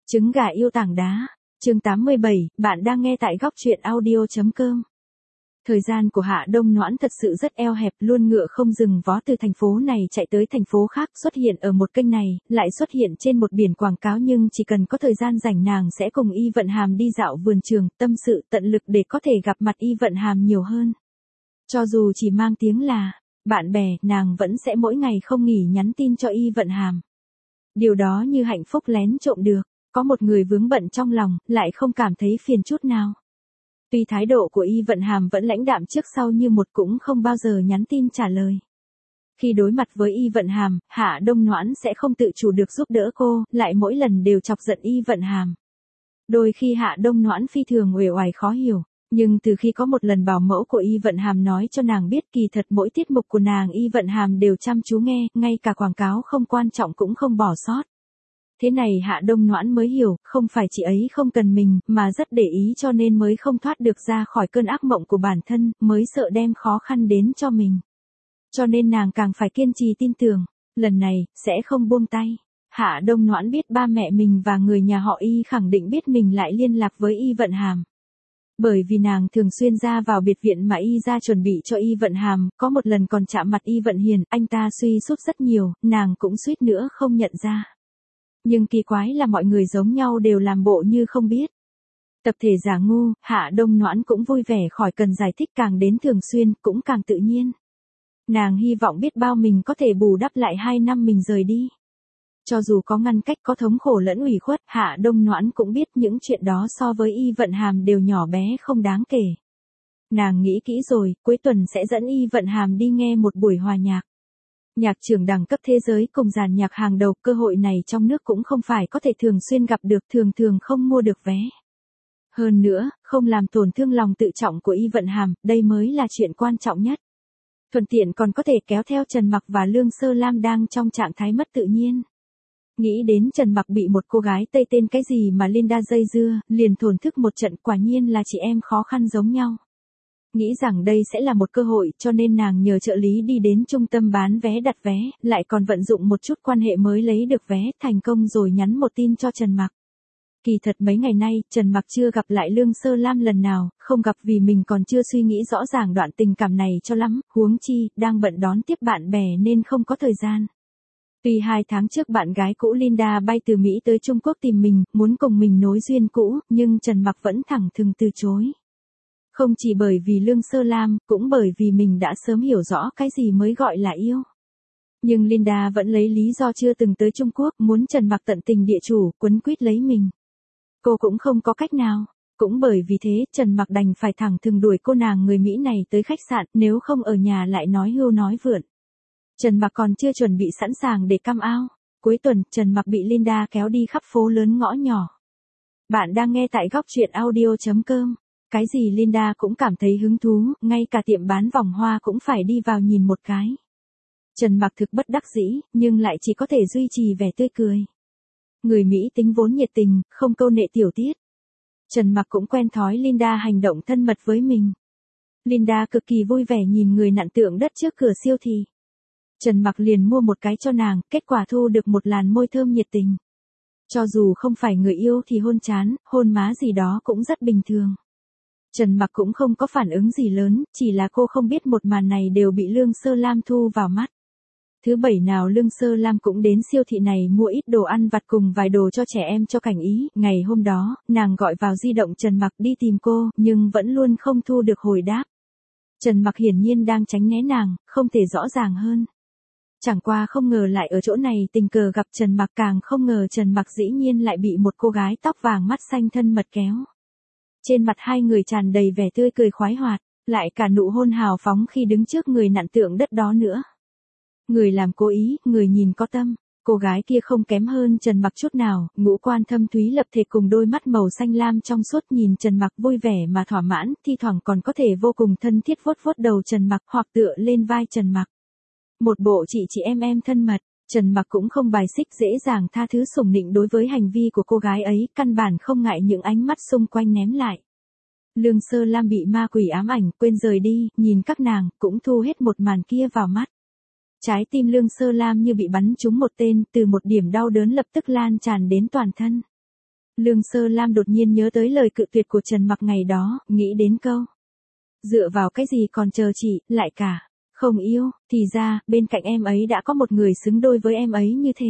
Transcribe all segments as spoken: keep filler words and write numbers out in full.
Trứng gà yêu tảng đá. Chương tám mươi bảy, bạn đang nghe tại góc truyện audio chấm com. Thời gian của Hạ Đông Noãn thật sự rất eo hẹp, luôn ngựa không dừng vó từ thành phố này chạy tới thành phố khác, xuất hiện ở một kênh này, lại xuất hiện trên một biển quảng cáo, nhưng chỉ cần có thời gian rảnh nàng sẽ cùng Y Vận Hàm đi dạo vườn trường, tâm sự tận lực để có thể gặp mặt Y Vận Hàm nhiều hơn. Cho dù chỉ mang tiếng là bạn bè, nàng vẫn sẽ mỗi ngày không nghỉ nhắn tin cho Y Vận Hàm. Điều đó như hạnh phúc lén trộm được. Có một người vướng bận trong lòng, lại không cảm thấy phiền chút nào. Tuy thái độ của Y Vận Hàm vẫn lãnh đạm trước sau như một, cũng không bao giờ nhắn tin trả lời. Khi đối mặt với Y Vận Hàm, Hạ Đông Noãn sẽ không tự chủ được giúp đỡ cô, lại mỗi lần đều chọc giận Y Vận Hàm. Đôi khi Hạ Đông Noãn phi thường uể oải khó hiểu, nhưng từ khi có một lần bảo mẫu của Y Vận Hàm nói cho nàng biết kỳ thật mỗi tiết mục của nàng Y Vận Hàm đều chăm chú nghe, ngay cả quảng cáo không quan trọng cũng không bỏ sót. Thế này Hạ Đông Noãn mới hiểu, không phải chị ấy không cần mình, mà rất để ý cho nên mới không thoát được ra khỏi cơn ác mộng của bản thân, mới sợ đem khó khăn đến cho mình. Cho nên nàng càng phải kiên trì tin tưởng, lần này, sẽ không buông tay. Hạ Đông Noãn biết ba mẹ mình và người nhà họ Y khẳng định biết mình lại liên lạc với Y Vận Hàm. Bởi vì nàng thường xuyên ra vào biệt viện mà Y ra chuẩn bị cho Y Vận Hàm, có một lần còn chạm mặt Y Vận Hiền, anh ta suy sút rất nhiều, nàng cũng suýt nữa không nhận ra. Nhưng kỳ quái là mọi người giống nhau đều làm bộ như không biết. Tập thể giả ngu, Hạ Đông Noãn cũng vui vẻ khỏi cần giải thích, càng đến thường xuyên, cũng càng tự nhiên. Nàng hy vọng biết bao mình có thể bù đắp lại hai năm mình rời đi. Cho dù có ngăn cách, có thống khổ lẫn ủy khuất, Hạ Đông Noãn cũng biết những chuyện đó so với Y Vận Hàm đều nhỏ bé không đáng kể. Nàng nghĩ kỹ rồi, cuối tuần sẽ dẫn Y Vận Hàm đi nghe một buổi hòa nhạc. Nhạc trưởng đẳng cấp thế giới cùng dàn nhạc hàng đầu, cơ hội này trong nước cũng không phải có thể thường xuyên gặp được, thường thường không mua được vé. Hơn nữa, không làm tổn thương lòng tự trọng của Y Vận Hàm, đây mới là chuyện quan trọng nhất. Thuận tiện còn có thể kéo theo Trần Mặc và Lương Sơ Lam đang trong trạng thái mất tự nhiên. Nghĩ đến Trần Mặc bị một cô gái Tây tên cái gì mà Linda dây dưa, liền thổn thức một trận, quả nhiên là chị em khó khăn giống nhau. Nghĩ rằng đây sẽ là một cơ hội, cho nên nàng nhờ trợ lý đi đến trung tâm bán vé đặt vé, lại còn vận dụng một chút quan hệ mới lấy được vé, thành công rồi nhắn một tin cho Trần Mặc. Kỳ thật mấy ngày nay, Trần Mặc chưa gặp lại Lương Sơ Lam lần nào, không gặp vì mình còn chưa suy nghĩ rõ ràng đoạn tình cảm này cho lắm, huống chi, đang bận đón tiếp bạn bè nên không có thời gian. Tuy hai tháng trước bạn gái cũ Linda bay từ Mỹ tới Trung Quốc tìm mình, muốn cùng mình nối duyên cũ, nhưng Trần Mặc vẫn thẳng thừng từ chối. Không chỉ bởi vì Lương Sơ Lam, cũng bởi vì mình đã sớm hiểu rõ cái gì mới gọi là yêu. Nhưng Linda vẫn lấy lý do chưa từng tới Trung Quốc, muốn Trần Mặc tận tình địa chủ, quấn quýt lấy mình. Cô cũng không có cách nào. Cũng bởi vì thế, Trần Mặc đành phải thẳng thừng đuổi cô nàng người Mỹ này tới khách sạn, nếu không ở nhà lại nói hưu nói vượn. Trần Mặc còn chưa chuẩn bị sẵn sàng để cam ao. Cuối tuần, Trần Mặc bị Linda kéo đi khắp phố lớn ngõ nhỏ. Bạn đang nghe tại góc truyện audio chấm com. Cái gì Linda cũng cảm thấy hứng thú, ngay cả tiệm bán vòng hoa cũng phải đi vào nhìn một cái. Trần Mặc thực bất đắc dĩ, nhưng lại chỉ có thể duy trì vẻ tươi cười. Người Mỹ tính vốn nhiệt tình, không câu nệ tiểu tiết. Trần Mặc cũng quen thói Linda hành động thân mật với mình. Linda cực kỳ vui vẻ nhìn người nặn tượng đất trước cửa siêu thị. Trần Mặc liền mua một cái cho nàng, kết quả thu được một làn môi thơm nhiệt tình. Cho dù không phải người yêu thì hôn trán, hôn má gì đó cũng rất bình thường. Trần Mặc cũng không có phản ứng gì lớn, chỉ là cô không biết một màn này đều bị Lương Sơ Lam thu vào mắt. Thứ bảy nào Lương Sơ Lam cũng đến siêu thị này mua ít đồ ăn vặt cùng vài đồ cho trẻ em cho Cảnh Ý. Ngày hôm đó, nàng gọi vào di động Trần Mặc đi tìm cô, nhưng vẫn luôn không thu được hồi đáp. Trần Mặc hiển nhiên đang tránh né nàng, không thể rõ ràng hơn. Chẳng qua không ngờ lại ở chỗ này tình cờ gặp Trần Mặc, càng không ngờ Trần Mặc dĩ nhiên lại bị một cô gái tóc vàng mắt xanh thân mật kéo. Trên mặt hai người tràn đầy vẻ tươi cười khoái hoạt, lại cả nụ hôn hào phóng khi đứng trước người nặn tượng đất đó nữa. Người làm cố ý, người nhìn có tâm. Cô gái kia không kém hơn Trần Mặc chút nào, ngũ quan thâm thúy lập thể cùng đôi mắt màu xanh lam trong suốt, nhìn Trần Mặc vui vẻ mà thỏa mãn, thi thoảng còn có thể vô cùng thân thiết vuốt vuốt đầu Trần Mặc hoặc tựa lên vai Trần Mặc. Một bộ chị chị em em thân mật. Trần Mặc cũng không bài xích, dễ dàng tha thứ sủng nịnh đối với hành vi của cô gái ấy, căn bản không ngại những ánh mắt xung quanh ném lại. Lương Sơ Lam bị ma quỷ ám ảnh, quên rời đi, nhìn các nàng, cũng thu hết một màn kia vào mắt. Trái tim Lương Sơ Lam như bị bắn trúng một tên, từ một điểm đau đớn lập tức lan tràn đến toàn thân. Lương Sơ Lam đột nhiên nhớ tới lời cự tuyệt của Trần Mặc ngày đó, nghĩ đến câu. Dựa vào cái gì còn chờ chị, lại cả. Không yêu, thì ra, bên cạnh em ấy đã có một người xứng đôi với em ấy như thế.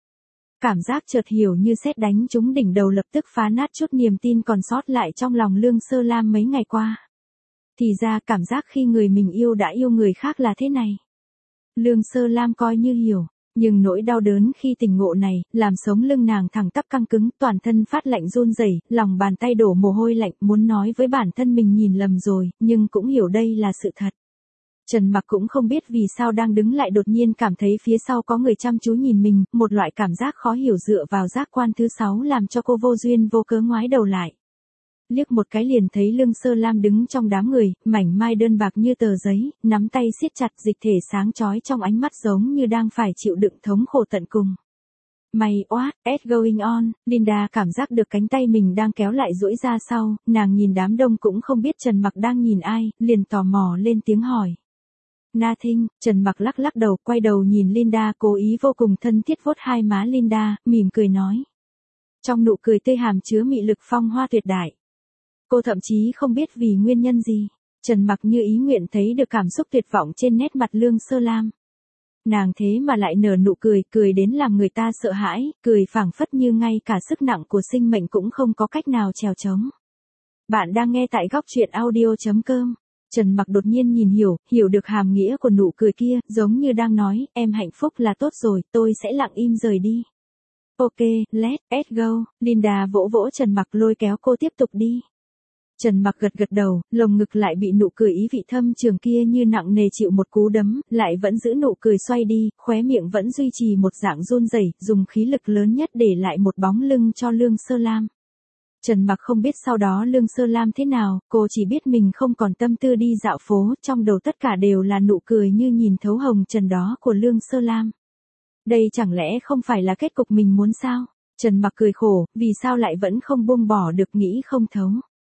Cảm giác chợt hiểu như sét đánh trúng đỉnh đầu, lập tức phá nát chút niềm tin còn sót lại trong lòng Lương Sơ Lam mấy ngày qua. Thì ra cảm giác khi người mình yêu đã yêu người khác là thế này. Lương Sơ Lam coi như hiểu, nhưng nỗi đau đớn khi tỉnh ngộ này, làm sống lưng nàng thẳng tắp căng cứng, toàn thân phát lạnh run rẩy, lòng bàn tay đổ mồ hôi lạnh, muốn nói với bản thân mình nhìn lầm rồi, nhưng cũng hiểu đây là sự thật. Trần Mặc cũng không biết vì sao đang đứng lại đột nhiên cảm thấy phía sau có người chăm chú nhìn mình, một loại cảm giác khó hiểu dựa vào giác quan thứ sáu làm cho cô vô duyên vô cớ ngoái đầu lại. Liếc một cái liền thấy Lương Sơ Lam đứng trong đám người, mảnh mai đơn bạc như tờ giấy, nắm tay siết chặt, dịch thể sáng chói trong ánh mắt giống như đang phải chịu đựng thống khổ tận cùng. May what, it's going on, Linda cảm giác được cánh tay mình đang kéo lại duỗi ra sau, nàng nhìn đám đông cũng không biết Trần Mặc đang nhìn ai, liền tò mò lên tiếng hỏi. Nothing, Trần Mặc lắc lắc đầu, quay đầu nhìn Linda, cố ý vô cùng thân thiết vuốt hai má Linda, mỉm cười nói. Trong nụ cười tươi hàm chứa mị lực phong hoa tuyệt đại. Cô thậm chí không biết vì nguyên nhân gì, Trần Mặc như ý nguyện thấy được cảm xúc tuyệt vọng trên nét mặt Lương Sơ Lam. Nàng thế mà lại nở nụ cười, cười đến làm người ta sợ hãi, cười phảng phất như ngay cả sức nặng của sinh mệnh cũng không có cách nào trèo trống. Bạn đang nghe tại góc truyện audio chấm com. Trần Mặc đột nhiên nhìn hiểu, hiểu được hàm nghĩa của nụ cười kia, giống như đang nói, em hạnh phúc là tốt rồi, tôi sẽ lặng im rời đi. Ok, let's go, Linda vỗ vỗ Trần Mặc lôi kéo cô tiếp tục đi. Trần Mặc gật gật đầu, lồng ngực lại bị nụ cười ý vị thâm trường kia như nặng nề chịu một cú đấm, lại vẫn giữ nụ cười xoay đi, khóe miệng vẫn duy trì một dạng run rẩy, dùng khí lực lớn nhất để lại một bóng lưng cho Lương Sơ Lam. Trần Mặc không biết sau đó Lương Sơ Lam thế nào, cô chỉ biết mình không còn tâm tư đi dạo phố, trong đầu tất cả đều là nụ cười như nhìn thấu hồng trần đó của Lương Sơ Lam. Đây chẳng lẽ không phải là kết cục mình muốn sao? Trần Mặc cười khổ, vì sao lại vẫn không buông bỏ được, nghĩ không thấu.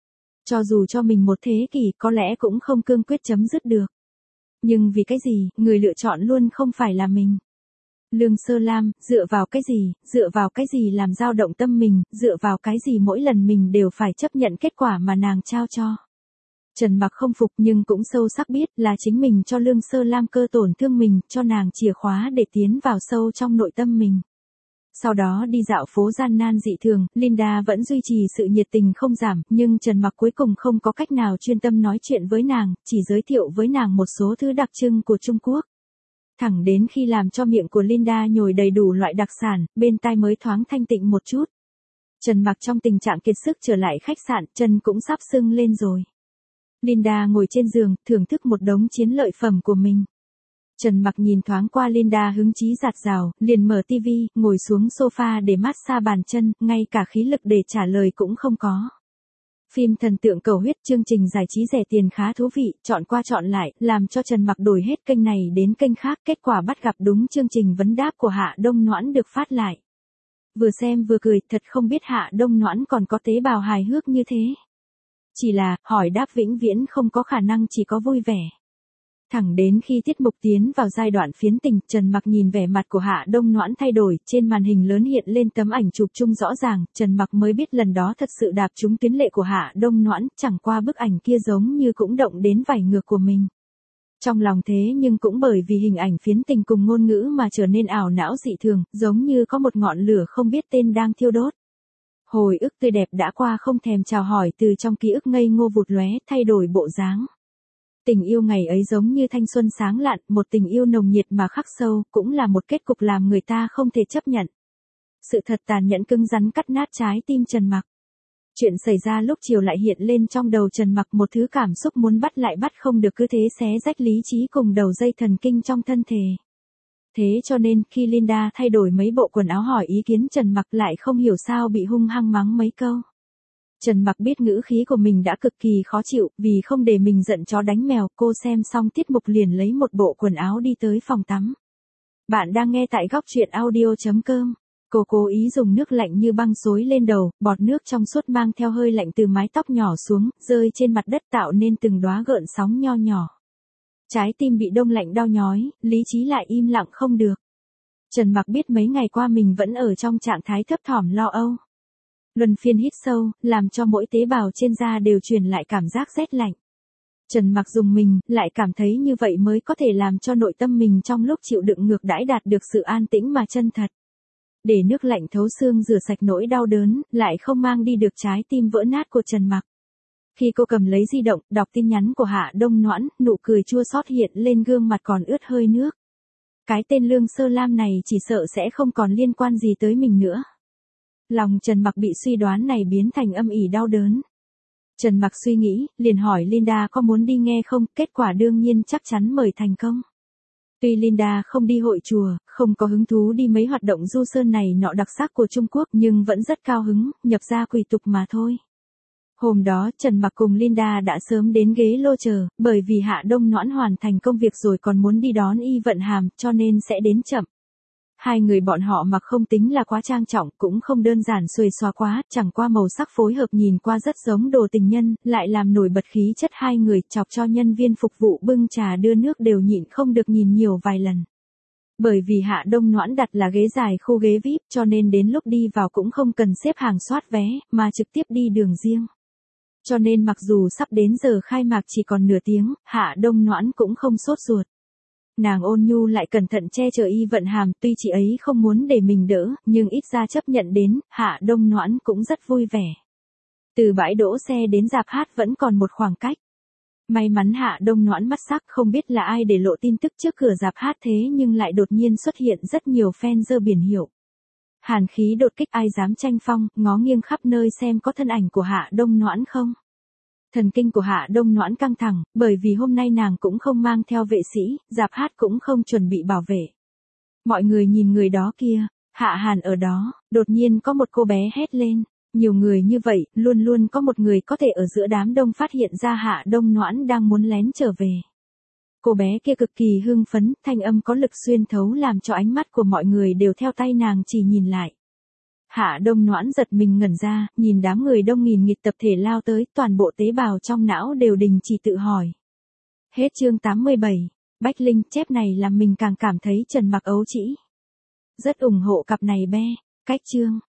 Cho dù cho mình một thế kỷ có lẽ cũng không cương quyết chấm dứt được. Nhưng vì cái gì, người lựa chọn luôn không phải là mình. Lương Sơ Lam, dựa vào cái gì, dựa vào cái gì làm dao động tâm mình, dựa vào cái gì mỗi lần mình đều phải chấp nhận kết quả mà nàng trao cho. Trần Mặc không phục nhưng cũng sâu sắc biết là chính mình cho Lương Sơ Lam cơ tổn thương mình, cho nàng chìa khóa để tiến vào sâu trong nội tâm mình. Sau đó đi dạo phố gian nan dị thường, Linda vẫn duy trì sự nhiệt tình không giảm, nhưng Trần Mặc cuối cùng không có cách nào chuyên tâm nói chuyện với nàng, chỉ giới thiệu với nàng một số thứ đặc trưng của Trung Quốc. Thẳng đến khi làm cho miệng của Linda nhồi đầy đủ loại đặc sản, bên tai mới thoáng thanh tịnh một chút. Trần Mặc trong tình trạng kiệt sức trở lại khách sạn, chân cũng sắp sưng lên rồi. Linda ngồi trên giường, thưởng thức một đống chiến lợi phẩm của mình. Trần Mặc nhìn thoáng qua Linda hứng chí dạt dào, liền mở tivi, ngồi xuống sofa để massage bàn chân, ngay cả khí lực để trả lời cũng không có. Phim thần tượng cầu huyết, chương trình giải trí rẻ tiền khá thú vị, chọn qua chọn lại, làm cho Trần Mặc đổi hết kênh này đến kênh khác, kết quả bắt gặp đúng chương trình vấn đáp của Hạ Đông Noãn được phát lại. Vừa xem vừa cười, thật không biết Hạ Đông Noãn còn có tế bào hài hước như thế. Chỉ là, hỏi đáp vĩnh viễn không có khả năng chỉ có vui vẻ. Thẳng đến khi tiết mục tiến vào giai đoạn phiến tình, Trần Mặc nhìn vẻ mặt của Hạ Đông Noãn thay đổi, trên màn hình lớn hiện lên tấm ảnh chụp chung rõ ràng, Trần Mặc mới biết lần đó thật sự đạp trúng tuyến lệ của Hạ Đông Noãn, chẳng qua bức ảnh kia giống như cũng động đến vảy ngược của mình. Trong lòng thế nhưng cũng bởi vì hình ảnh phiến tình cùng ngôn ngữ mà trở nên ảo não dị thường, giống như có một ngọn lửa không biết tên đang thiêu đốt. Hồi ức tươi đẹp đã qua không thèm chào hỏi, từ trong ký ức ngây ngô vụt lóe, thay đổi bộ dáng. Tình yêu ngày ấy giống như thanh xuân sáng lạn, một tình yêu nồng nhiệt mà khắc sâu, cũng là một kết cục làm người ta không thể chấp nhận. Sự thật tàn nhẫn cứng rắn cắt nát trái tim Trần Mặc. Chuyện xảy ra lúc chiều lại hiện lên trong đầu Trần Mặc, một thứ cảm xúc muốn bắt lại bắt không được, cứ thế xé rách lý trí cùng đầu dây thần kinh trong thân thể. Thế cho nên, khi Linda thay đổi mấy bộ quần áo hỏi ý kiến Trần Mặc lại không hiểu sao bị hung hăng mắng mấy câu. Trần Mặc biết ngữ khí của mình đã cực kỳ khó chịu, vì không để mình giận chó đánh mèo, cô xem xong tiết mục liền lấy một bộ quần áo đi tới phòng tắm. Bạn đang nghe tại góc truyện audio chấm com. Cô cố ý dùng nước lạnh như băng xối lên đầu, bọt nước trong suốt mang theo hơi lạnh từ mái tóc nhỏ xuống, rơi trên mặt đất tạo nên từng đóa gợn sóng nho nhỏ. Trái tim bị đông lạnh đau nhói, lý trí lại im lặng không được. Trần Mặc biết mấy ngày qua mình vẫn ở trong trạng thái thấp thỏm lo âu. Luân phiên hít sâu, làm cho mỗi tế bào trên da đều truyền lại cảm giác rét lạnh. Trần Mặc dùng mình, lại cảm thấy như vậy mới có thể làm cho nội tâm mình trong lúc chịu đựng ngược đãi đạt được sự an tĩnh mà chân thật. Để nước lạnh thấu xương rửa sạch nỗi đau đớn, lại không mang đi được trái tim vỡ nát của Trần Mặc. Khi cô cầm lấy di động, đọc tin nhắn của Hạ Đông Noãn, nụ cười chua xót hiện lên gương mặt còn ướt hơi nước. Cái tên Lương Sơ Lam này chỉ sợ sẽ không còn liên quan gì tới mình nữa. Lòng Trần Mặc bị suy đoán này biến thành âm ỉ đau đớn. Trần Mặc suy nghĩ, liền hỏi Linda có muốn đi nghe không, kết quả đương nhiên chắc chắn mời thành công. Tuy Linda không đi hội chùa, không có hứng thú đi mấy hoạt động du sơn này nọ đặc sắc của Trung Quốc nhưng vẫn rất cao hứng, nhập gia quỳ tục mà thôi. Hôm đó Trần Mặc cùng Linda đã sớm đến ghế lô chờ, bởi vì Hạ Đông Noãn hoàn thành công việc rồi còn muốn đi đón Y Vận Hàm, cho nên sẽ đến chậm. Hai người bọn họ mặc không tính là quá trang trọng, cũng không đơn giản xuề xòa quá, chẳng qua màu sắc phối hợp nhìn qua rất giống đồ tình nhân, lại làm nổi bật khí chất hai người, chọc cho nhân viên phục vụ bưng trà đưa nước đều nhịn không được nhìn nhiều vài lần. Bởi vì Hạ Đông Noãn đặt là ghế dài khu ghế vi ai pi cho nên đến lúc đi vào cũng không cần xếp hàng soát vé, mà trực tiếp đi đường riêng. Cho nên mặc dù sắp đến giờ khai mạc chỉ còn nửa tiếng, Hạ Đông Noãn cũng không sốt ruột. Nàng ôn nhu lại cẩn thận che chở Y Vận Hàm, tuy chị ấy không muốn để mình đỡ, nhưng ít ra chấp nhận đến, Hạ Đông Noãn cũng rất vui vẻ. Từ bãi đỗ xe đến rạp hát vẫn còn một khoảng cách. May mắn Hạ Đông Noãn mắt sắc, không biết là ai để lộ tin tức trước cửa rạp hát thế nhưng lại đột nhiên xuất hiện rất nhiều fan giơ biển hiệu. Hàn khí đột kích, ai dám tranh phong, ngó nghiêng khắp nơi xem có thân ảnh của Hạ Đông Noãn không. Thần kinh của Hạ Đông Noãn căng thẳng, bởi vì hôm nay nàng cũng không mang theo vệ sĩ, rạp hát cũng không chuẩn bị bảo vệ. Mọi người nhìn người đó kia, Hạ Hàn ở đó, đột nhiên có một cô bé hét lên. Nhiều người như vậy, luôn luôn có một người có thể ở giữa đám đông phát hiện ra Hạ Đông Noãn đang muốn lén trở về. Cô bé kia cực kỳ hưng phấn, thanh âm có lực xuyên thấu làm cho ánh mắt của mọi người đều theo tay nàng chỉ nhìn lại. Hạ Đông Noãn giật mình ngẩn ra, nhìn đám người đông nghìn nghịt tập thể lao tới, toàn bộ tế bào trong não đều đình chỉ tự hỏi. Hết chương tám mươi bảy, Bách Linh, chép này làm mình càng cảm thấy Trần Mặc ấu trĩ. Rất ủng hộ cặp này be, cách chương.